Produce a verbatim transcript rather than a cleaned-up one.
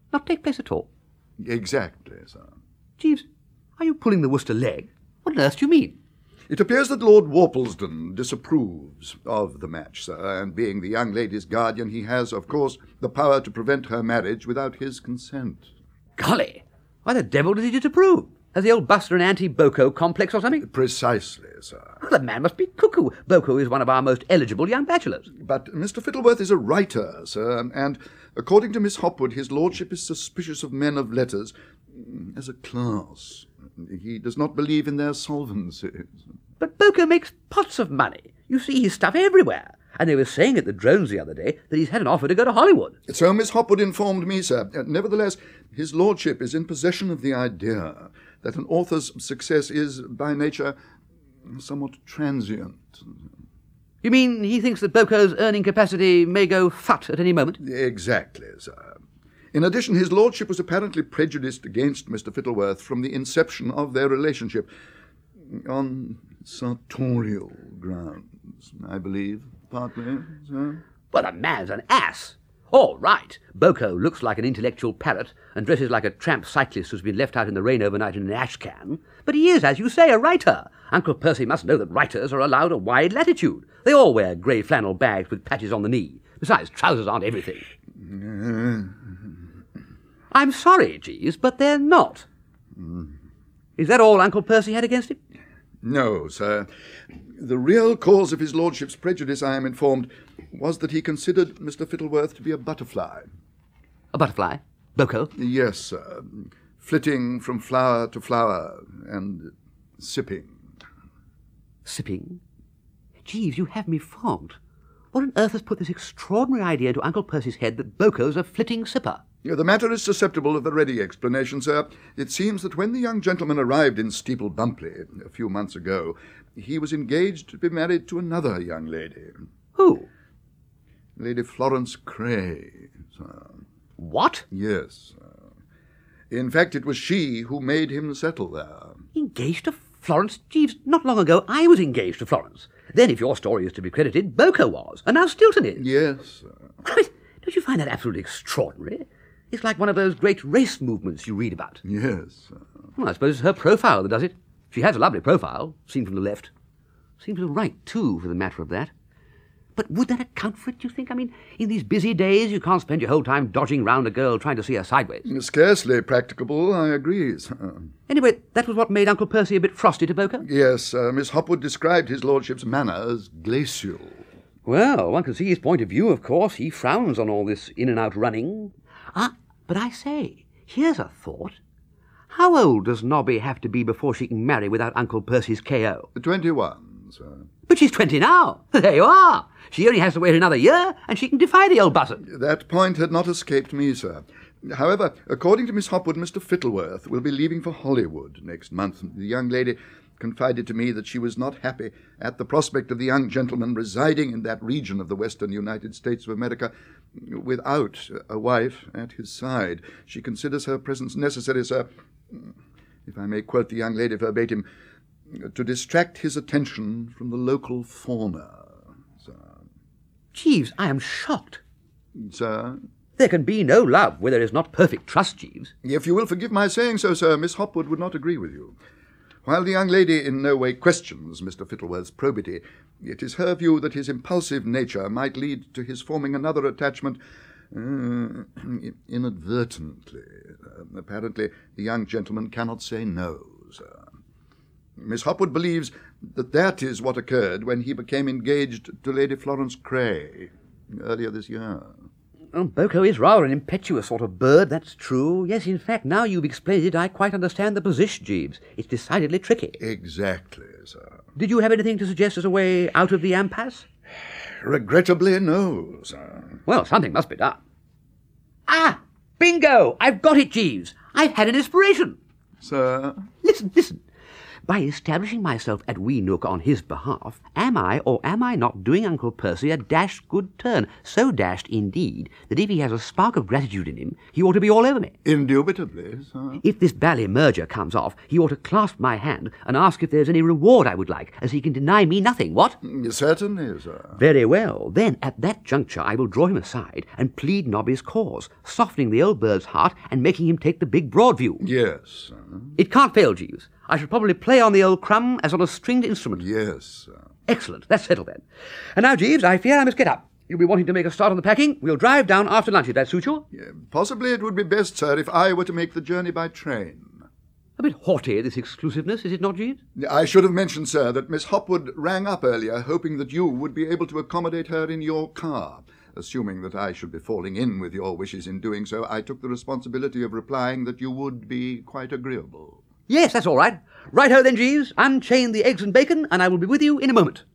not take place at all? Exactly, sir. Jeeves, are you pulling the Worcester leg? What on earth do you mean? It appears that Lord Worplesdon disapproves of the match, sir, and being the young lady's guardian, he has, of course, the power to prevent her marriage without his consent. Golly! Why the devil does he disapprove? Has the old Buster an anti-Boko complex or something? Precisely, sir. Well, the man must be cuckoo. Boko is one of our most eligible young bachelors. But Mister Fittleworth is a writer, sir, and according to Miss Hopwood, his lordship is suspicious of men of letters as a class. He does not believe in their solvency. But Boko makes pots of money. You see his stuff everywhere. And they were saying at the Drones the other day that he's had an offer to go to Hollywood. So Miss Hopwood informed me, sir. Uh, nevertheless, his lordship is in possession of the idea that an author's success is, by nature, somewhat transient. You mean he thinks that Boko's earning capacity may go fut at any moment? Exactly, sir. In addition, his lordship was apparently prejudiced against Mister Fittleworth from the inception of their relationship, on sartorial grounds, I believe, partly, sir. Well, the man's an ass. All right, Boko looks like an intellectual parrot and dresses like a tramp cyclist who's been left out in the rain overnight in an ash can. But he is, as you say, a writer. Uncle Percy must know that writers are allowed a wide latitude. They all wear grey flannel bags with patches on the knee. Besides, trousers aren't everything. I'm sorry, Jeeves, but they're not. Mm. Is that all Uncle Percy had against him? No, sir. The real cause of his lordship's prejudice, I am informed, was that he considered Mister Fittleworth to be a butterfly. A butterfly? Boko? Yes, sir. Flitting from flower to flower and sipping. Sipping? Jeeves, you have me fogged. What on earth has put this extraordinary idea into Uncle Percy's head that Boko's a flitting sipper? The matter is susceptible of a ready explanation, sir. It seems that when the young gentleman arrived in Steeple Bumpley a few months ago, he was engaged to be married to another young lady. Who? Lady Florence Cray, sir. What? Yes, sir. In fact, it was she who made him settle there. Engaged to Florence? Jeeves, not long ago I was engaged to Florence. Then, if your story is to be credited, Boko was, and now Stilton is. Yes, sir. Don't you find that absolutely extraordinary? It's like one of those great race movements you read about. Yes, sir. Well, I suppose it's her profile that does it. She has a lovely profile, seen from the left. Seen from the right, too, for the matter of that. But would that account for it, do you think? I mean, in these busy days, you can't spend your whole time dodging round a girl trying to see her sideways. Scarcely practicable, I agree, sir. Anyway, that was what made Uncle Percy a bit frosty to Boko? Yes, uh, Miss Hopwood described his lordship's manner as glacial. Well, one can see his point of view, of course. He frowns on all this in-and-out running. Ah, but I say, here's a thought. How old does Nobby have to be before she can marry without Uncle Percy's K O? Twenty-one, sir. But she's twenty now. There you are. She only has to wait another year, and she can defy the old buzzard. That point had not escaped me, sir. However, according to Miss Hopwood, Mister Fittleworth will be leaving for Hollywood next month. The young lady confided to me that she was not happy at the prospect of the young gentleman residing in that region of the western United States of America without a wife at his side. She considers her presence necessary, sir, if I may quote the young lady verbatim, to distract his attention from the local fauna, sir. Jeeves, I am shocked. Sir? There can be no love where there is not perfect trust, Jeeves. If you will forgive my saying so, sir, Miss Hopwood would not agree with you. While the young lady in no way questions Mister Fittleworth's probity, it is her view that his impulsive nature might lead to his forming another attachment uh, inadvertently. Uh, apparently, the young gentleman cannot say no, sir. Miss Hopwood believes that that is what occurred when he became engaged to Lady Florence Cray earlier this year. Oh, Boko is rather an impetuous sort of bird, that's true. Yes, in fact, now you've explained it, I quite understand the position, Jeeves. It's decidedly tricky. Exactly, sir. Did you have anything to suggest as a way out of the impasse? Regrettably, no, sir. Well, something must be done. Ah! Bingo! I've got it, Jeeves. I've had an inspiration. Sir? Listen, listen. By establishing myself at Weenook on his behalf, am I or am I not doing Uncle Percy a dashed good turn? So dashed, indeed, that if he has a spark of gratitude in him, he ought to be all over me. Indubitably, sir. If this bally merger comes off, he ought to clasp my hand and ask if there's any reward I would like, as he can deny me nothing, what? Certainly, sir. Very well. Then, at that juncture, I will draw him aside and plead Nobby's cause, softening the old bird's heart and making him take the big broad view. Yes, sir. It can't fail, Jeeves. I shall probably play on the old crumb as on a stringed instrument. Yes, sir. Excellent. That's settled then. And now, Jeeves, I fear I must get up. You'll be wanting to make a start on the packing. We'll drive down after lunch, if that suits you. Yeah, possibly it would be best, sir, if I were to make the journey by train. A bit haughty, this exclusiveness, is it not, Jeeves? I should have mentioned, sir, that Miss Hopwood rang up earlier, hoping that you would be able to accommodate her in your car. Assuming that I should be falling in with your wishes in doing so, I took the responsibility of replying that you would be quite agreeable. Yes, that's all right. Right-ho then, Jeeves. Unchain the eggs and bacon, and I will be with you in a moment.